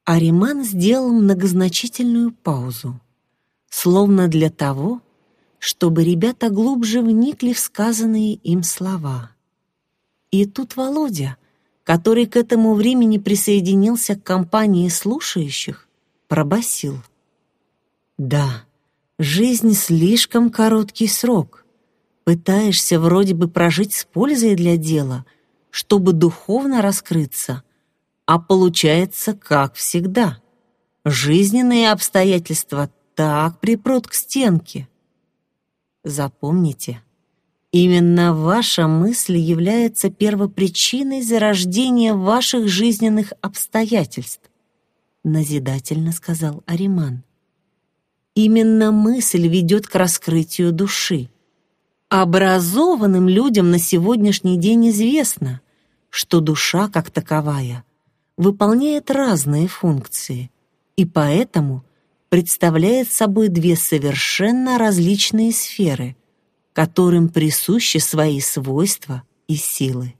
Ариман сделал многозначительную паузу, словно для того, чтобы ребята глубже вникли в сказанные им слова. И тут Володя, который к этому времени присоединился к компании слушающих, пробасил: «Да, жизнь слишком короткий срок. Пытаешься вроде бы прожить с пользой для дела, чтобы духовно раскрыться, а получается, как всегда. Жизненные обстоятельства так припрут к стенке. Запомните, именно ваша мысль является первопричиной зарождения ваших жизненных обстоятельств», назидательно сказал Ариман. Именно мысль ведет к раскрытию души. Образованным людям на сегодняшний день известно, что душа, как таковая, выполняет разные функции и поэтому представляет собой две совершенно различные сферы, которым присущи свои свойства и силы.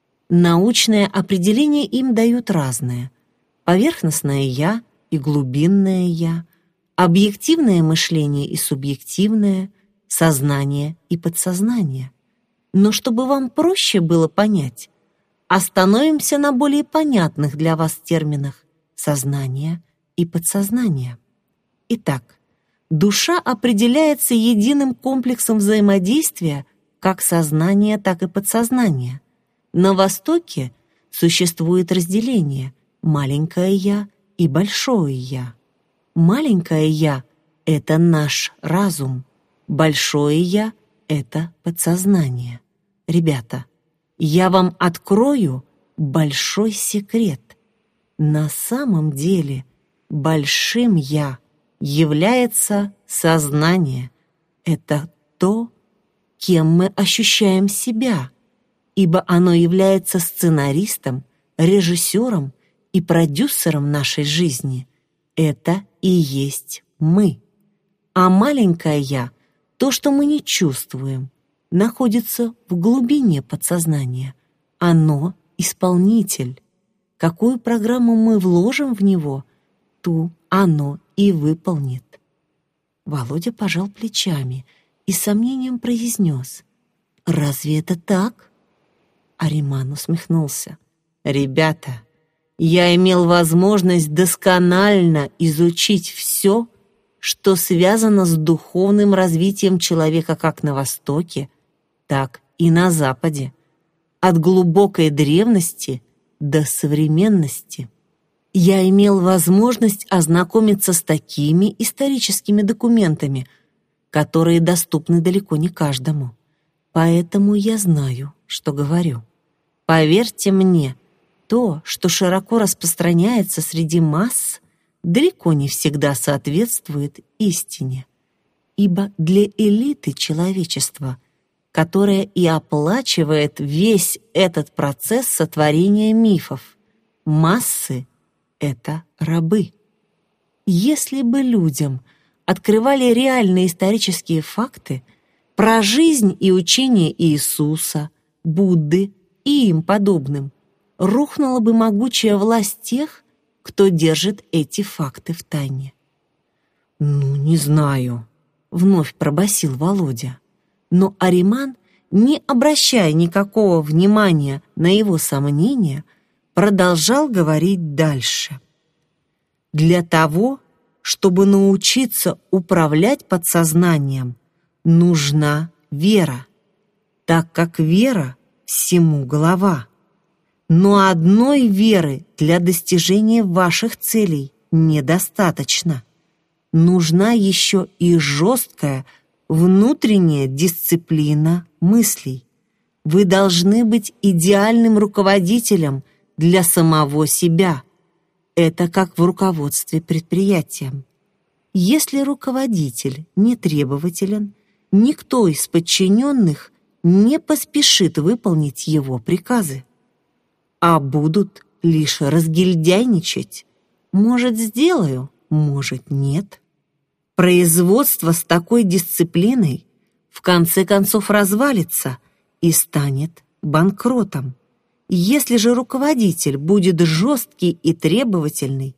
Научное определение им дают разное: поверхностное «я» и глубинное «я», объективное мышление и субъективное, сознание и подсознание. Но чтобы вам проще было понять, остановимся на более понятных для вас терминах «сознание» и «подсознание». Итак, душа определяется единым комплексом взаимодействия как сознания, так и подсознания. На Востоке существует разделение «маленькое я» и «большое я». Маленькое «я» — это наш разум, большое «я» — это подсознание. Ребята, я вам открою большой секрет. На самом деле большим «я» является сознание. Это то, кем мы ощущаем себя, ибо оно является сценаристом, режиссером и продюсером нашей жизни. Это и есть мы. А маленькое «я», то, что мы не чувствуем, находится в глубине подсознания. Оно — исполнитель. Какую программу мы вложим в него, ту оно и выполнит. Володя пожал плечами и с сомнением произнес: «Разве это так?» Ариман усмехнулся: «Ребята, я имел возможность досконально изучить все, что связано с духовным развитием человека как на Востоке, так и на Западе, от глубокой древности до современности. Я имел возможность ознакомиться с такими историческими документами, которые доступны далеко не каждому. Поэтому я знаю, что говорю. Поверьте мне, то, что широко распространяется среди масс, далеко не всегда соответствует истине. Ибо для элиты человечества, которая и оплачивает весь этот процесс сотворения мифов, массы — это рабы. Если бы людям открывали реальные исторические факты про жизнь и учение Иисуса, Будды и им подобным, рухнула бы могучая власть тех, кто держит эти факты в тайне. «Ну, не знаю», — вновь пробасил Володя. Но Ариман, не обращая никакого внимания на его сомнения, продолжал говорить дальше. «Для того, чтобы научиться управлять подсознанием, нужна вера, так как вера всему голова. Но одной веры для достижения ваших целей недостаточно. Нужна еще и жесткая внутренняя дисциплина мыслей. Вы должны быть идеальным руководителем для самого себя. Это как в руководстве предприятием. Если руководитель не требователен, никто из подчиненных не поспешит выполнить его приказы, а будут лишь разгильдяйничать. Может, сделаю, может, нет. Производство с такой дисциплиной в конце концов развалится и станет банкротом. Если же руководитель будет жесткий и требовательный,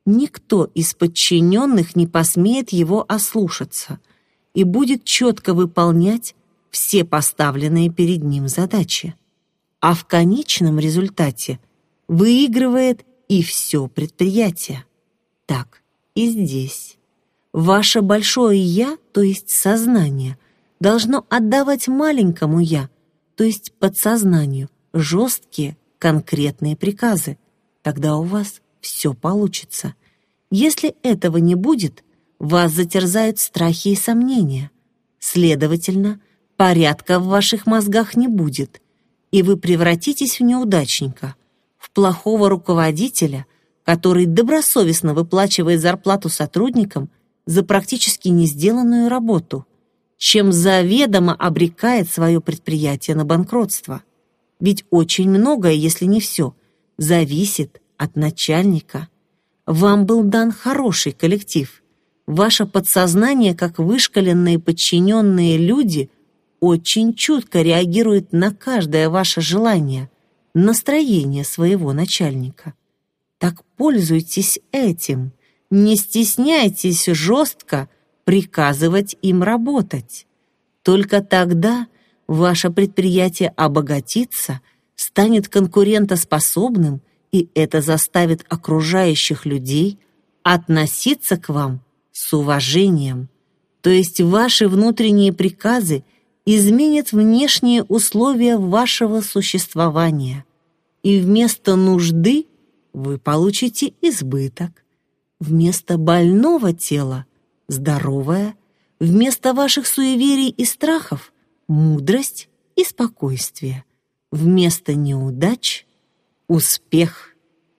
никто из подчиненных не посмеет его ослушаться и будет четко выполнять все поставленные перед ним задачи. А в конечном результате выигрывает и все предприятие. Так и здесь. Ваше большое «я», то есть сознание, должно отдавать маленькому «я», то есть подсознанию, жесткие, конкретные приказы. Тогда у вас все получится. Если этого не будет, вас затерзают страхи и сомнения. Следовательно, порядка в ваших мозгах не будет, и вы превратитесь в неудачника, в плохого руководителя, который добросовестно выплачивает зарплату сотрудникам за практически не сделанную работу, чем заведомо обрекает свое предприятие на банкротство. Ведь очень многое, если не все, зависит от начальника. Вам был дан хороший коллектив. Ваше подсознание, как вышкаленные подчиненные люди, очень чутко реагирует на каждое ваше желание, настроение своего начальника. Так пользуйтесь этим. Не стесняйтесь жестко приказывать им работать. Только тогда ваше предприятие обогатится, станет конкурентоспособным, и это заставит окружающих людей относиться к вам с уважением. То есть ваши внутренние приказы изменят внешние условия вашего существования, и вместо нужды вы получите избыток, вместо больного тела – здоровое, вместо ваших суеверий и страхов – мудрость и спокойствие, вместо неудач – успех.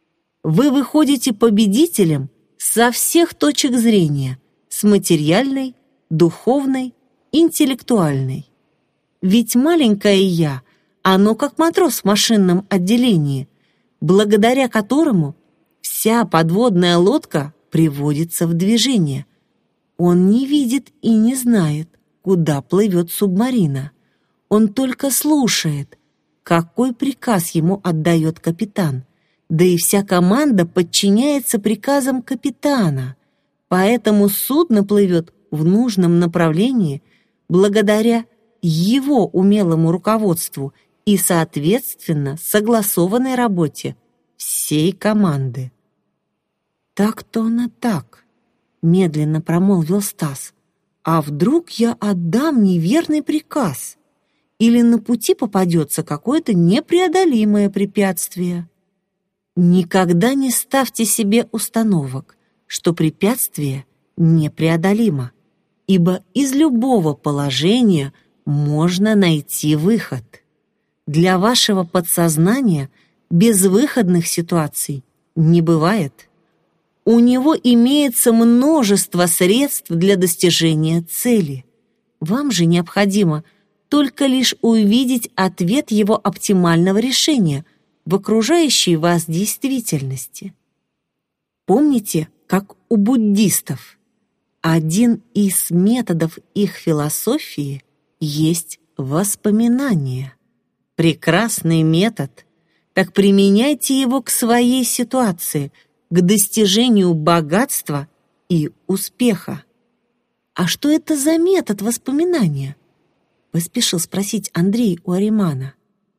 Вы выходите победителем со всех точек зрения – с материальной, духовной, интеллектуальной. Ведь маленькое «я», оно как матрос в машинном отделении, благодаря которому вся подводная лодка приводится в движение. Он не видит и не знает, куда плывет субмарина. Он только слушает, какой приказ ему отдает капитан. Да и вся команда подчиняется приказам капитана. Поэтому судно плывет в нужном направлении благодаря его умелому руководству и, соответственно, согласованной работе всей команды. «Так-то оно так», — медленно промолвил Стас. «А вдруг я отдам неверный приказ? Или на пути попадется какое-то непреодолимое препятствие?» Никогда не ставьте себе установок, что препятствие непреодолимо, ибо из любого положения можно найти выход. Для вашего подсознания безвыходных ситуаций не бывает. У него имеется множество средств для достижения цели. Вам же необходимо только лишь увидеть ответ его оптимального решения в окружающей вас действительности. Помните, как у буддистов, один из методов их философии есть воспоминание. Прекрасный метод, так применяйте его к своей ситуации, к достижению богатства и успеха. «А что это за метод воспоминания?» — поспешил спросить Андрей у Аримана.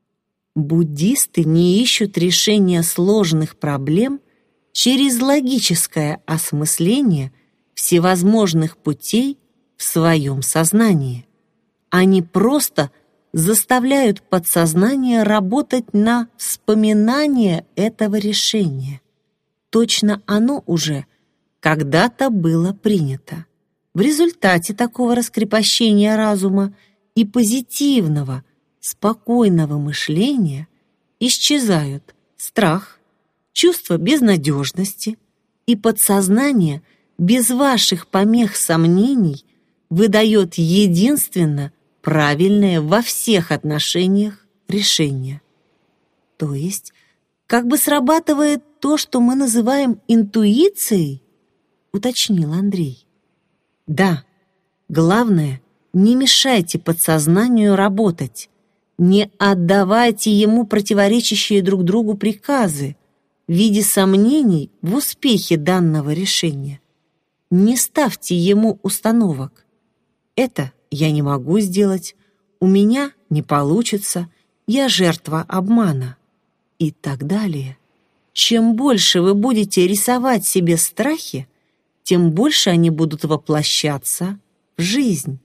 Буддисты не ищут решения сложных проблем через логическое осмысление всевозможных путей в своем сознании. Они просто заставляют подсознание работать на вспоминание этого решения. Точно оно уже когда-то было принято. В результате такого раскрепощения разума и позитивного, спокойного мышления исчезают страх, чувство безнадежности, и подсознание без ваших помех сомнений выдает единственно правильное во всех отношениях решение. То есть, как бы срабатывает то, что мы называем интуицией, уточнил Андрей. Да, главное, не мешайте подсознанию работать, не отдавайте ему противоречащие друг другу приказы, в виде сомнений в успехе данного решения. Не ставьте ему установок. Это я не могу сделать, у меня не получится, я жертва обмана и так далее. Чем больше вы будете рисовать себе страхи, тем больше они будут воплощаться в жизнь.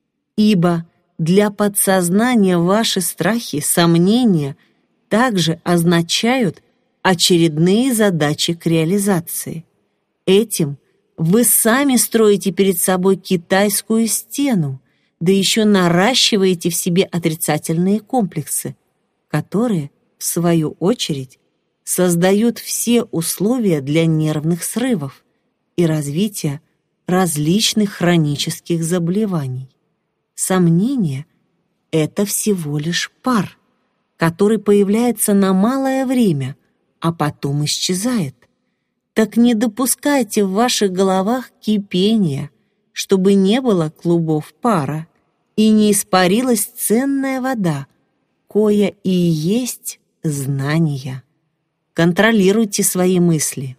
Ибо для подсознания ваши страхи, сомнения также означают очередные задачи к реализации. Этим вы сами строите перед собой китайскую стену, да еще наращиваете в себе отрицательные комплексы, которые, в свою очередь, создают все условия для нервных срывов и развития различных хронических заболеваний. Сомнение — это всего лишь пар, который появляется на малое время, а потом исчезает. Так не допускайте в ваших головах кипения, чтобы не было клубов пара и не испарилась ценная вода, кое и есть знания. Контролируйте свои мысли.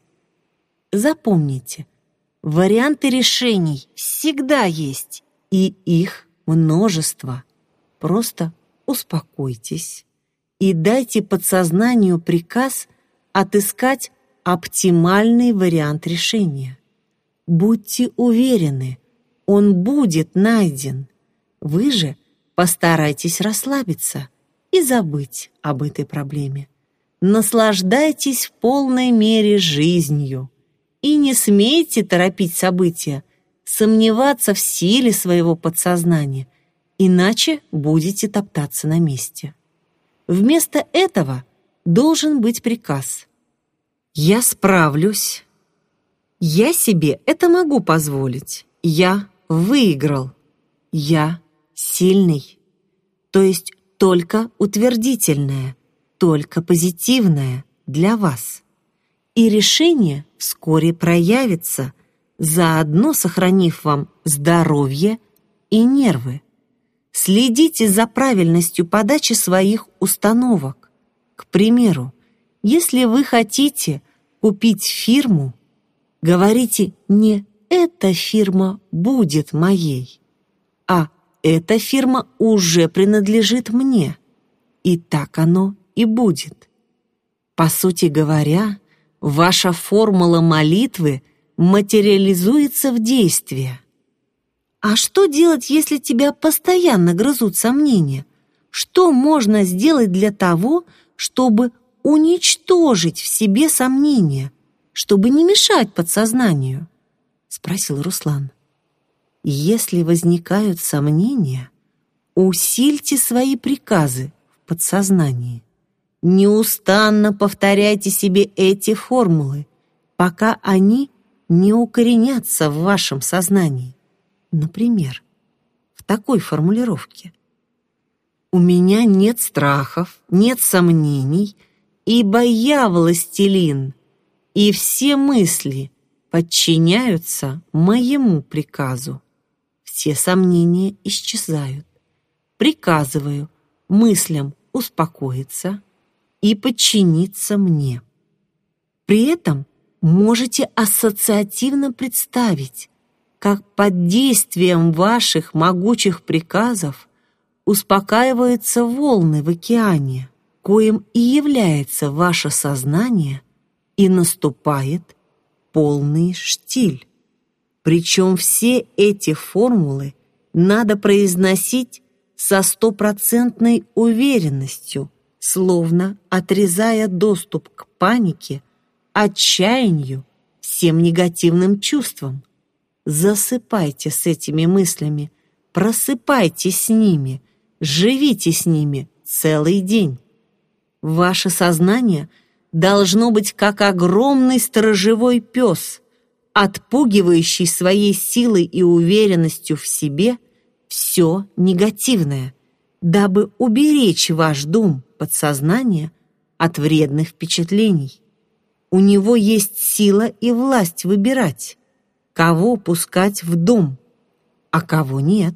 Запомните, варианты решений всегда есть, и их множество. Просто успокойтесь и дайте подсознанию приказ отыскать оптимальный вариант решения. Будьте уверены, он будет найден. Вы же постарайтесь расслабиться и забыть об этой проблеме. Наслаждайтесь в полной мере жизнью и не смейте торопить события, сомневаться в силе своего подсознания, иначе будете топтаться на месте. Вместо этого должен быть приказ: «Я справлюсь. Я себе это могу позволить. Я выиграл. Я сильный». То есть только утвердительное, только позитивное для вас. И решение вскоре проявится, заодно сохранив вам здоровье и нервы. Следите за правильностью подачи своих установок. К примеру, если вы хотите купить фирму, говорите не «эта фирма будет моей», а «эта фирма уже принадлежит мне». И так оно и будет. По сути говоря, ваша формула молитвы материализуется в действии. А что делать, если тебя постоянно грызут сомнения? Что можно сделать для того, чтобы уничтожить в себе сомнения, чтобы не мешать подсознанию? Спросил Руслан. Если возникают сомнения, усильте свои приказы в подсознании. Неустанно повторяйте себе эти формулы, пока они не укоренятся в вашем сознании. Например, в такой формулировке: «У меня нет страхов, нет сомнений, ибо я властелин, и все мысли подчиняются моему приказу. Все сомнения исчезают. Приказываю мыслям успокоиться и подчиниться мне». При этом можете ассоциативно представить, как под действием ваших могучих приказов успокаиваются волны в океане, коим и является ваше сознание, и наступает полный штиль. Причем все эти формулы надо произносить со 100% уверенностью, словно отрезая доступ к панике, отчаянию, всем негативным чувствам. Засыпайте с этими мыслями, просыпайтесь с ними, живите с ними целый день. Ваше сознание должно быть как огромный сторожевой пес, отпугивающий своей силой и уверенностью в себе все негативное, дабы уберечь ваш дом, подсознание, от вредных впечатлений. У него есть сила и власть выбирать, кого пускать в дом, а кого нет.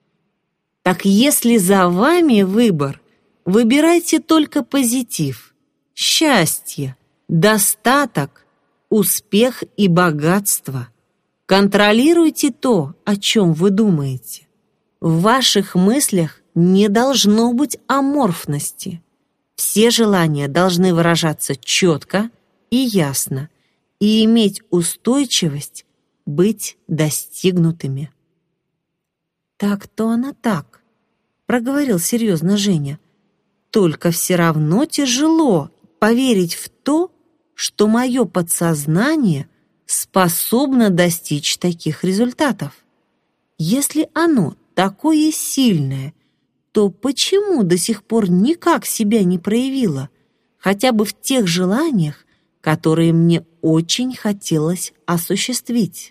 Так если за вами выбор, выбирайте только позитив, счастье, достаток, успех и богатство. Контролируйте то, о чем вы думаете. В ваших мыслях не должно быть аморфности. Все желания должны выражаться четко и ясно и иметь устойчивость быть достигнутыми. «Так-то она так», — проговорил серьезно Женя. «Только все равно тяжело поверить в то, что мое подсознание способно достичь таких результатов. Если оно такое сильное, то почему до сих пор никак себя не проявило, хотя бы в тех желаниях, которые мне очень хотелось осуществить?»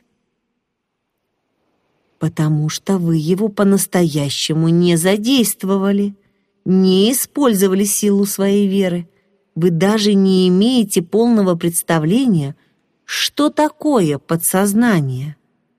«Потому что вы его по-настоящему не задействовали, не использовали силу своей веры. Вы даже не имеете полного представления, что такое подсознание.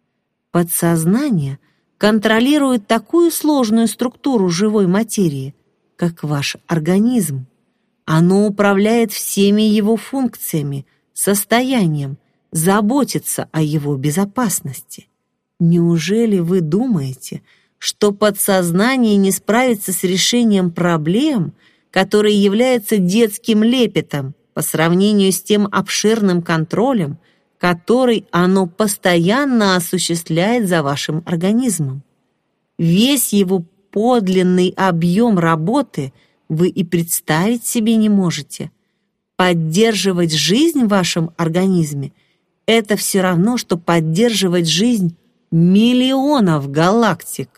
Подсознание контролирует такую сложную структуру живой материи, как ваш организм. Оно управляет всеми его функциями, состоянием, заботится о его безопасности. Неужели вы думаете, что подсознание не справится с решением проблем, которые являются детским лепетом по сравнению с тем обширным контролем, который оно постоянно осуществляет за вашим организмом? Весь его подлинный объем работы вы и представить себе не можете. Поддерживать жизнь в вашем организме – это все равно, что поддерживать жизнь миллионов галактик.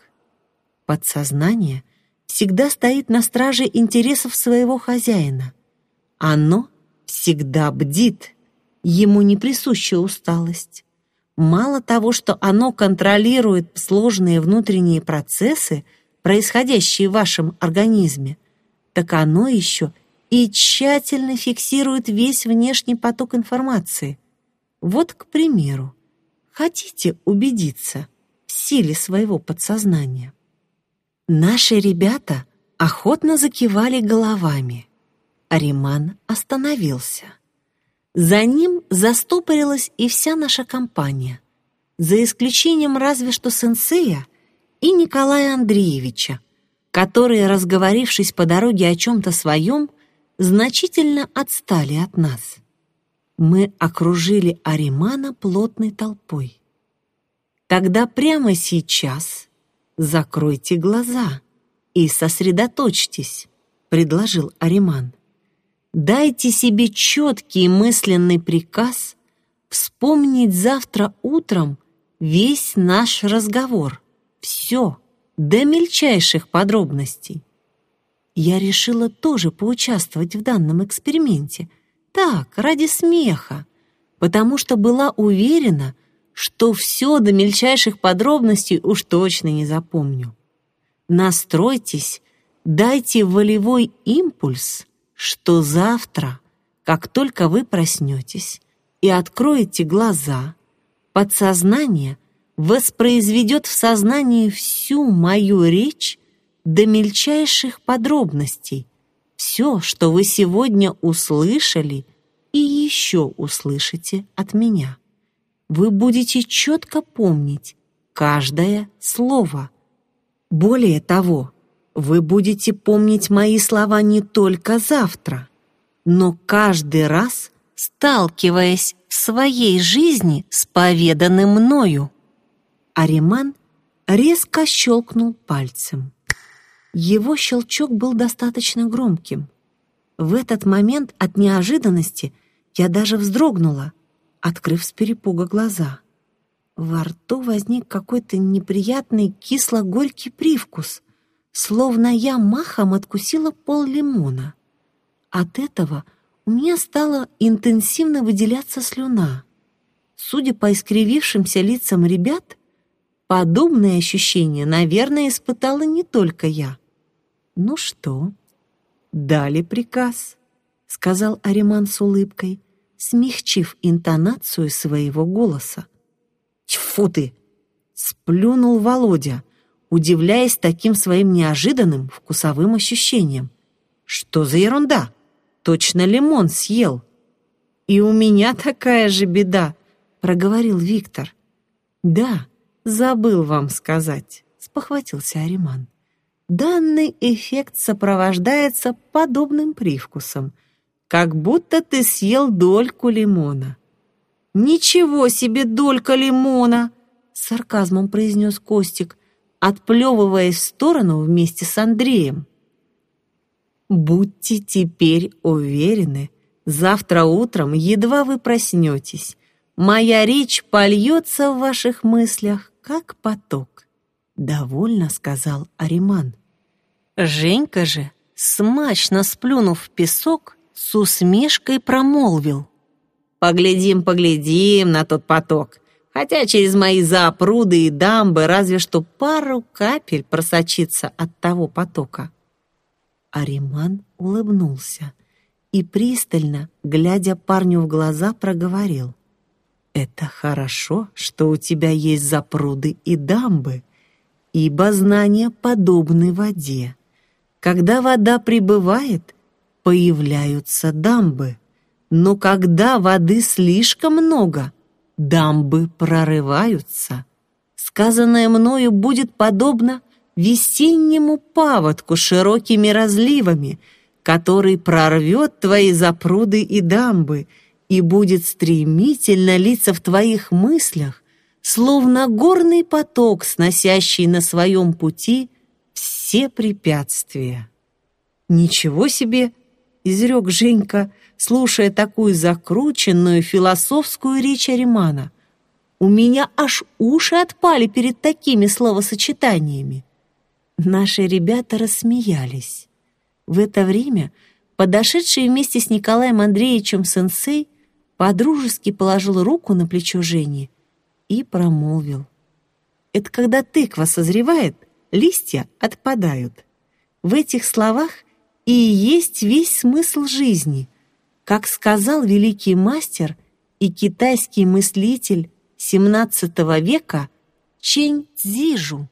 Подсознание всегда стоит на страже интересов своего хозяина. Оно всегда бдит, ему не присуща усталость. Мало того, что оно контролирует сложные внутренние процессы, происходящие в вашем организме, так оно еще и тщательно фиксирует весь внешний поток информации. Вот, к примеру, хотите убедиться в силе своего подсознания? Наши ребята охотно закивали головами. Ариман остановился. За ним застопорилась и вся наша компания, за исключением разве что сенсея и Николая Андреевича, которые, разговорившись по дороге о чем-то своем, значительно отстали от нас. Мы окружили Аримана плотной толпой. «Тогда прямо сейчас закройте глаза и сосредоточьтесь», — предложил Ариман. «Дайте себе четкий мысленный приказ вспомнить завтра утром весь наш разговор, все, до мельчайших подробностей». Я решила тоже поучаствовать в данном эксперименте, так, ради смеха, потому что была уверена, что все до мельчайших подробностей уж точно не запомню. Настройтесь, дайте волевой импульс, что завтра, как только вы проснетесь и откроете глаза, подсознание воспроизведет в сознании всю мою речь до мельчайших подробностей, все, что вы сегодня услышали и еще услышите от меня. Вы будете четко помнить каждое слово. Более того, вы будете помнить мои слова не только завтра, но каждый раз, сталкиваясь в своей жизни с поведанным мною. Ариман резко щелкнул пальцем. Его щелчок был достаточно громким. В этот момент от неожиданности я даже вздрогнула, открыв с перепуга глаза. Во рту возник какой-то неприятный кисло-горький привкус, словно я махом откусила пол-лимона. От этого у меня стала интенсивно выделяться слюна. Судя по искривившимся лицам ребят, подобные ощущения, наверное, испытала не только я. «Ну что, дали приказ», — сказал Ариман с улыбкой, смягчив интонацию своего голоса. «Тьфу ты!» — сплюнул Володя, удивляясь таким своим неожиданным вкусовым ощущением. «Что за ерунда? Точно лимон съел!» «И у меня такая же беда», — проговорил Виктор. «Да, забыл вам сказать», — спохватился Ариман. «Данный эффект сопровождается подобным привкусом, как будто ты съел дольку лимона». «Ничего себе долька лимона!» — с сарказмом произнес Костик, отплевываясь в сторону вместе с Андреем. «Будьте теперь уверены, завтра утром, едва вы проснетесь, моя речь польется в ваших мыслях, как поток», — довольно сказал Ариман. Женька же, смачно сплюнув в песок, с усмешкой промолвил: «Поглядим, поглядим на тот поток, хотя через мои запруды и дамбы разве что пару капель просочится от того потока». Ариман улыбнулся и, пристально, глядя парню в глаза, проговорил: «Это хорошо, что у тебя есть запруды и дамбы, ибо знания подобны воде. Когда вода прибывает, появляются дамбы, но когда воды слишком много, дамбы прорываются. Сказанное мною будет подобно весеннему паводку с широкими разливами, который прорвет твои запруды и дамбы и будет стремительно литься в твоих мыслях, словно горный поток, сносящий на своем пути все препятствия». «Ничего себе!» — изрек Женька, слушая такую закрученную философскую речь Аримана. «У меня аж уши отпали перед такими словосочетаниями». Наши ребята рассмеялись. В это время подошедший вместе с Николаем Андреевичем сенсей подружески положил руку на плечо Жени и промолвил: «Это когда тыква созревает, листья отпадают». В этих словах и есть весь смысл жизни, как сказал великий мастер и китайский мыслитель XVII века Чэнь Цзижу.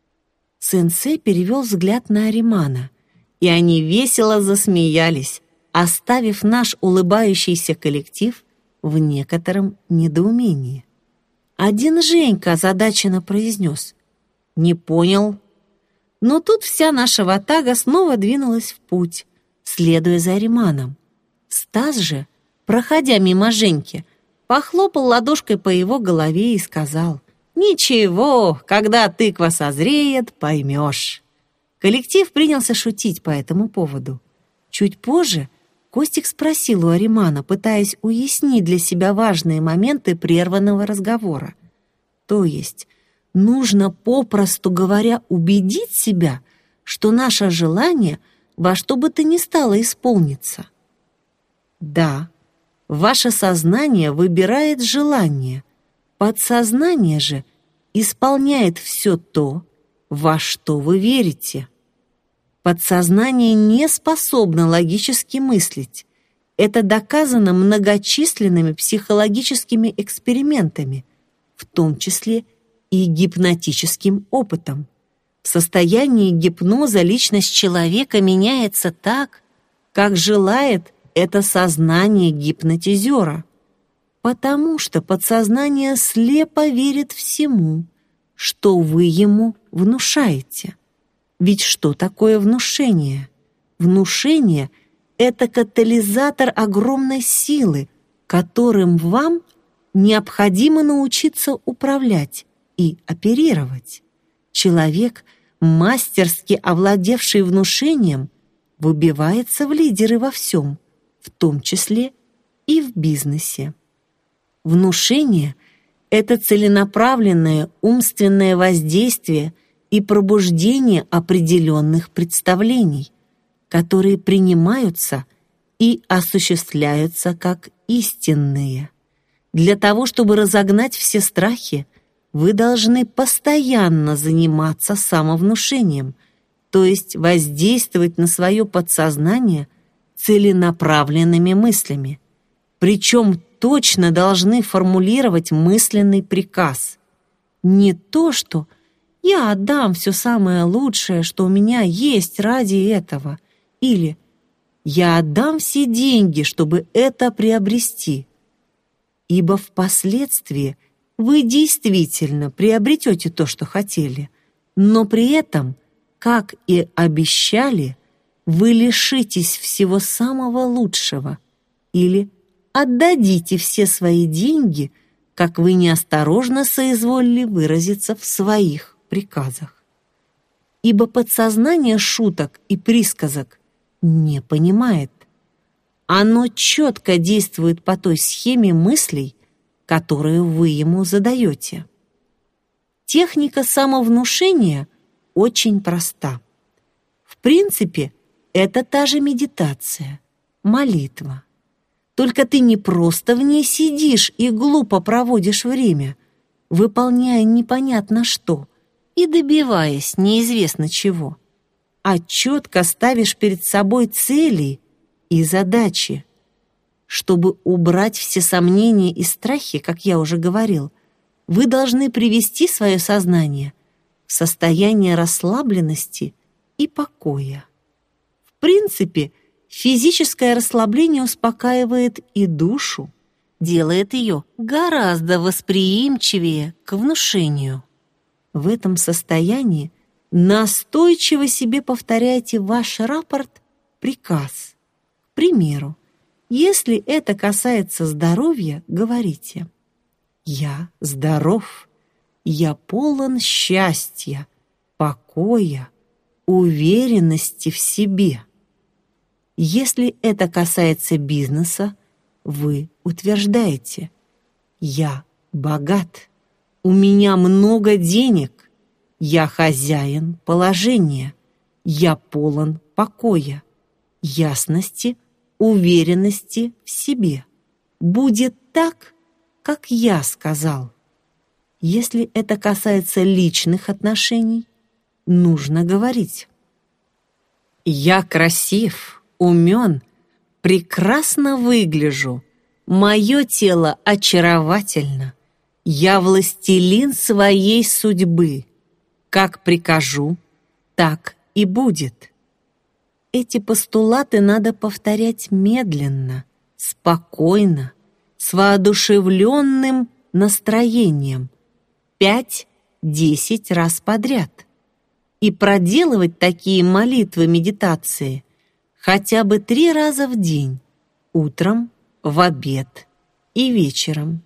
Сенсей перевел взгляд на Аримана, и они весело засмеялись, оставив наш улыбающийся коллектив в некотором недоумении. Один Женька озадаченно произнес: «Не понял». Но тут вся наша ватага снова двинулась в путь, следуя за Ариманом. Стас же, проходя мимо Женьки, похлопал ладошкой по его голове и сказал: «Ничего, когда тыква созреет, поймешь». Коллектив принялся шутить по этому поводу. Чуть позже Костик спросил у Аримана, пытаясь уяснить для себя важные моменты прерванного разговора. То есть нужно, попросту говоря, убедить себя, что наше желание во что бы то ни стало исполнится. Да, ваше сознание выбирает желание, подсознание же исполняет все то, во что вы верите. Подсознание не способно логически мыслить. Это доказано многочисленными психологическими экспериментами, в том числе и гипнотическим опытом. В состоянии гипноза личность человека меняется так, как желает это сознание гипнотизера, потому что подсознание слепо верит всему, что вы ему внушаете. Ведь что такое внушение? Внушение — это катализатор огромной силы, которым вам необходимо научиться управлять и оперировать. Человек, мастерски овладевший внушением, выбивается в лидеры во всем, в том числе и в бизнесе. Внушение — это целенаправленное умственное воздействие и пробуждение определенных представлений, которые принимаются и осуществляются как истинные. Для того, чтобы разогнать все страхи, вы должны постоянно заниматься самовнушением, то есть воздействовать на свое подсознание целенаправленными мыслями. Причем точно должны формулировать мысленный приказ. Не то, что «я отдам все самое лучшее, что у меня есть ради этого», или Я отдам все деньги, чтобы это приобрести. Ибо впоследствии вы действительно приобретете то, что хотели, но при этом, как и обещали, вы лишитесь всего самого лучшего или отдадите все свои деньги, как вы неосторожно соизволили выразиться в своих приказах. Ибо подсознание шуток и присказок не понимает. Оно четко действует по той схеме мыслей, которую вы ему задаете. Техника самовнушения очень проста. В принципе, это та же медитация, молитва. Только ты не просто в ней сидишь и глупо проводишь время, выполняя непонятно что и добиваясь неизвестно чего, а четко ставишь перед собой цели и задачи. Чтобы убрать все сомнения и страхи, как я уже говорил, вы должны привести свое сознание в состояние расслабленности и покоя. В принципе, физическое расслабление успокаивает и душу, делает ее гораздо восприимчивее к внушению. В этом состоянии настойчиво себе повторяйте ваш рапорт-приказ. К примеру, если это касается здоровья, говорите: «Я здоров, я полон счастья, покоя, уверенности в себе». Если это касается бизнеса, вы утверждаете: «Я богат, у меня много денег, я хозяин положения, я полон покоя, ясности, уверенности в себе. Будет так, как я сказал». Если это касается личных отношений, нужно говорить: «Я красив, умен, прекрасно выгляжу, мое тело очаровательно, я властелин своей судьбы, как прикажу, так и будет». Эти постулаты надо повторять медленно, спокойно, с воодушевленным настроением 5-10 раз подряд и проделывать такие молитвы-медитации хотя бы 3 раза в день, утром, в обед и вечером.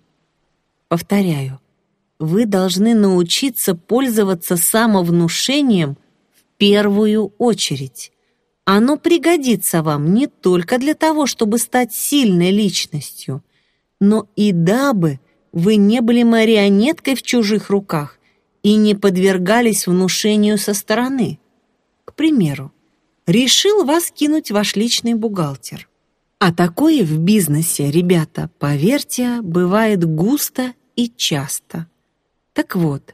Повторяю, вы должны научиться пользоваться самовнушением в первую очередь. Оно пригодится вам не только для того, чтобы стать сильной личностью, но и дабы вы не были марионеткой в чужих руках и не подвергались внушению со стороны. К примеру, решил вас кинуть ваш личный бухгалтер. А такое в бизнесе, ребята, поверьте, бывает густо и часто. Так вот,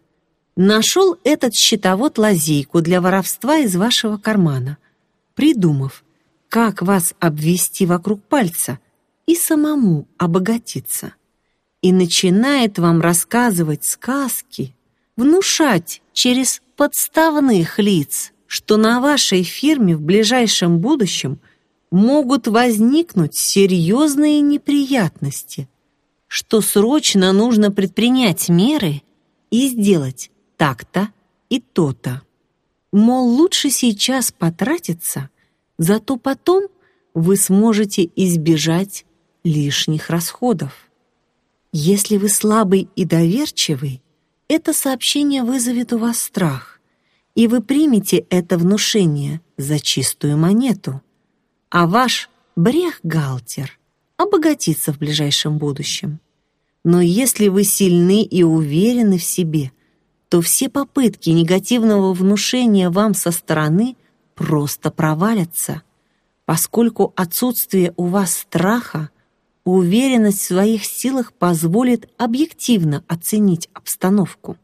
нашел этот счетовод лазейку для воровства из вашего кармана, придумав, как вас обвести вокруг пальца и самому обогатиться. И начинает вам рассказывать сказки, внушать через подставных лиц, что на вашей фирме в ближайшем будущем могут возникнуть серьезные неприятности, что срочно нужно предпринять меры и сделать так-то и то-то. Мол, лучше сейчас потратиться, зато потом вы сможете избежать лишних расходов. Если вы слабый и доверчивый, это сообщение вызовет у вас страх, и вы примете это внушение за чистую монету, а ваш брехгалтер обогатится в ближайшем будущем. Но если вы сильны и уверены в себе, то все попытки негативного внушения вам со стороны просто провалятся, поскольку отсутствие у вас страха, уверенность в своих силах позволит объективно оценить обстановку.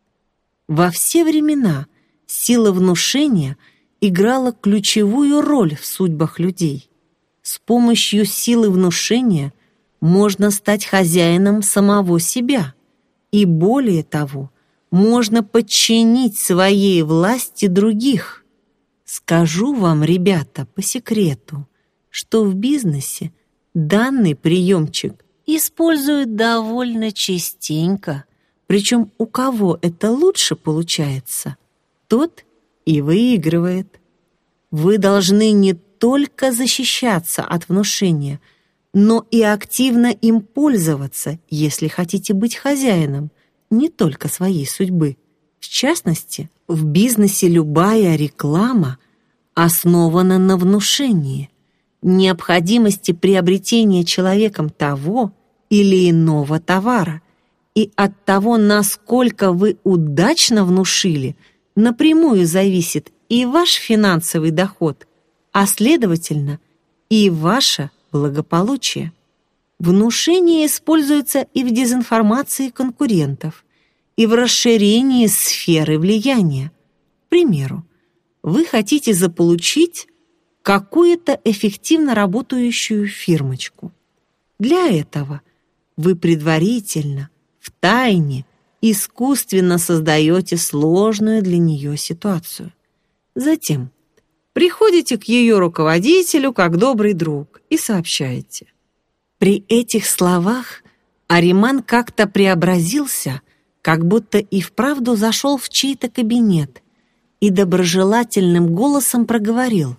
Во все времена сила внушения играла ключевую роль в судьбах людей. С помощью силы внушения можно стать хозяином самого себя, и более того, можно подчинить своей власти других. Скажу вам, ребята, по секрету, что в бизнесе данный приемчик используют довольно частенько, причем у кого это лучше получается, тот и выигрывает. Вы должны не только защищаться от внушения, но и активно им пользоваться, если хотите быть хозяином не только своей судьбы. В частности, в бизнесе любая реклама основана на внушении, необходимости приобретения человеком того или иного товара, и от того, насколько вы удачно внушили, напрямую зависит и ваш финансовый доход, а следовательно, и ваше благополучие. Внушение используется и в дезинформации конкурентов, и в расширении сферы влияния. К примеру, вы хотите заполучить какую-то эффективно работающую фирмочку. Для этого вы предварительно, втайне, искусственно создаете сложную для нее ситуацию. Затем приходите к ее руководителю как добрый друг и сообщаете. При этих словах Ариман как-то преобразился, как будто и вправду зашел в чей-то кабинет и доброжелательным голосом проговорил: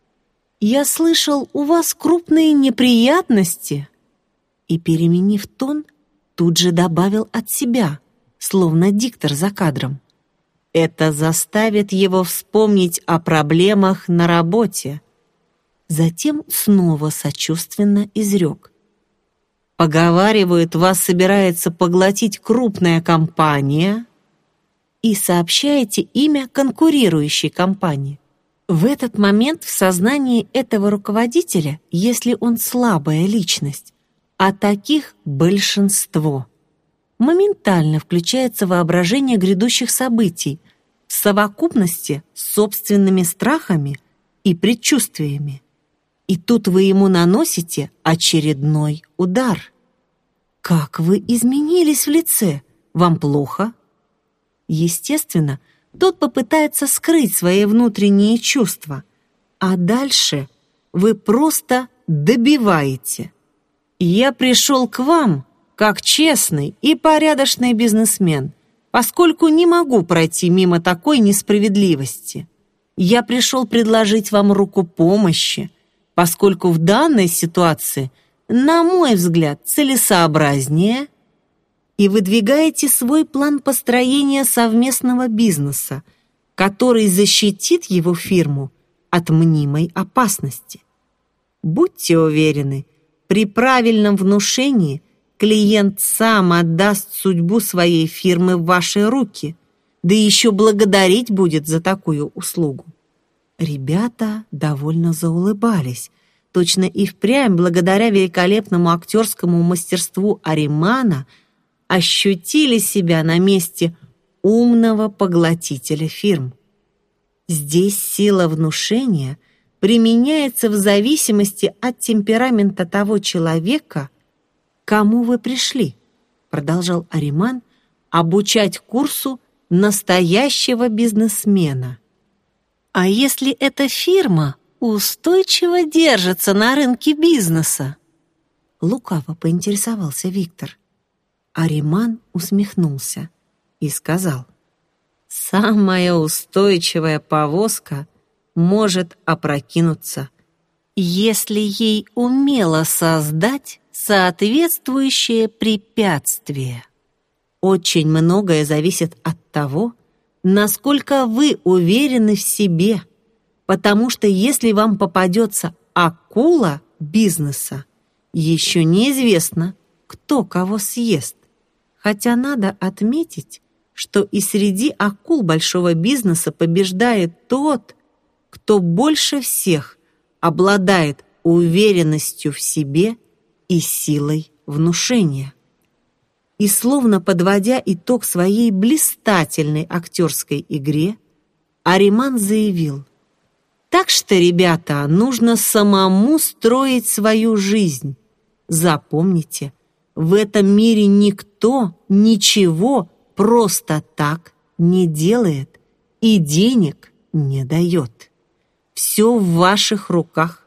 «Я слышал, у вас крупные неприятности». И, переменив тон, тут же добавил от себя, словно диктор за кадром: «Это заставит его вспомнить о проблемах на работе». Затем снова сочувственно изрек: «Поговаривают, вас собирается поглотить крупная компания», и сообщаете имя конкурирующей компании. В этот момент в сознании этого руководителя, если он слабая личность, а таких большинство, моментально включается воображение грядущих событий в совокупности с собственными страхами и предчувствиями. И тут вы ему наносите очередной удар. Как вы изменились в лице? Вам плохо? Естественно, тот попытается скрыть свои внутренние чувства, а дальше вы просто добиваете. «Я пришел к вам как честный и порядочный бизнесмен, поскольку не могу пройти мимо такой несправедливости. Я пришел предложить вам руку помощи, поскольку в данной ситуации, на мой взгляд, целесообразнее, и выдвигаете свой план построения совместного бизнеса, который защитит его фирму от мнимой опасности. Будьте уверены, при правильном внушении клиент сам отдаст судьбу своей фирмы в ваши руки, да еще благодарить будет за такую услугу». Ребята довольно заулыбались. Точно и впрямь, благодаря великолепному актерскому мастерству Аримана, ощутили себя на месте умного поглотителя фирм. Здесь сила внушения применяется в зависимости от темперамента того человека, к кому вы пришли, продолжал Ариман, обучать курсу настоящего бизнесмена. А если эта фирма устойчиво держится на рынке бизнеса? Лукаво поинтересовался Виктор. Ариман усмехнулся и сказал: «Самая устойчивая повозка может опрокинуться, если ей умело создать соответствующее препятствие. Очень многое зависит от того, насколько вы уверены в себе, потому что если вам попадется акула бизнеса, еще неизвестно, кто кого съест. Хотя надо отметить, что и среди акул большого бизнеса побеждает тот, кто больше всех обладает уверенностью в себе и силой внушения». И словно подводя итог своей блистательной актерской игре, Ариман заявил: «Так что, ребята, нужно самому строить свою жизнь. Запомните, в этом мире никто ничего просто так не делает и денег не дает. Все в ваших руках.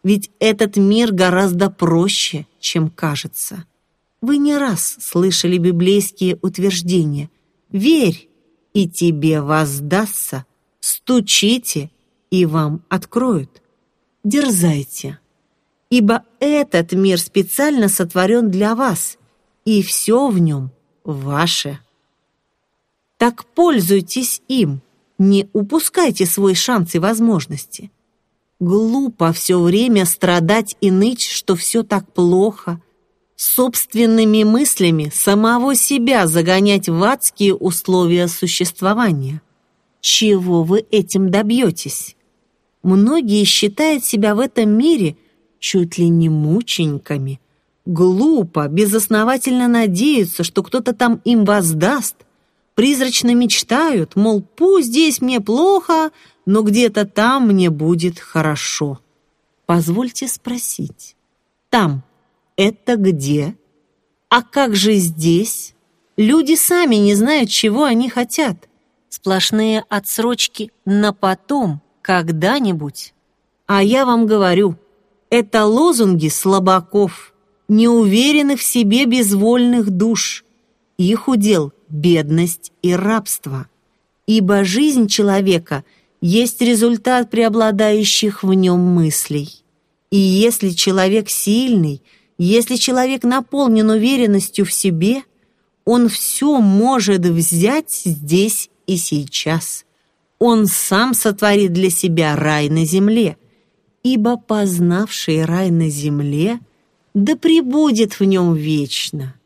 Ведь этот мир гораздо проще, чем кажется. Вы не раз слышали библейские утверждения: «Верь, и тебе воздастся, стучите, и вам откроют». Дерзайте, ибо этот мир специально сотворен для вас, и все в нем ваше. Так пользуйтесь им, не упускайте свой шанс и возможности. Глупо все время страдать и ныть, что все так плохо, собственными мыслями самого себя загонять в адские условия существования. Чего вы этим добьетесь? Многие считают себя в этом мире чуть ли не мучениками. Глупо, безосновательно надеются, что кто-то там им воздаст. Призрачно мечтают, мол, пусть здесь мне плохо, но где-то там мне будет хорошо. Позвольте спросить, там это где? А как же здесь? Люди сами не знают, чего они хотят. Сплошные отсрочки на потом, когда-нибудь. А я вам говорю, это лозунги слабаков, неуверенных в себе безвольных душ. Их удел — бедность и рабство. Ибо жизнь человека есть результат преобладающих в нем мыслей. И если человек сильный, если человек наполнен уверенностью в себе, он все может взять здесь и сейчас. Он сам сотворит для себя рай на земле, ибо познавший рай на земле да пребудет в нем вечно.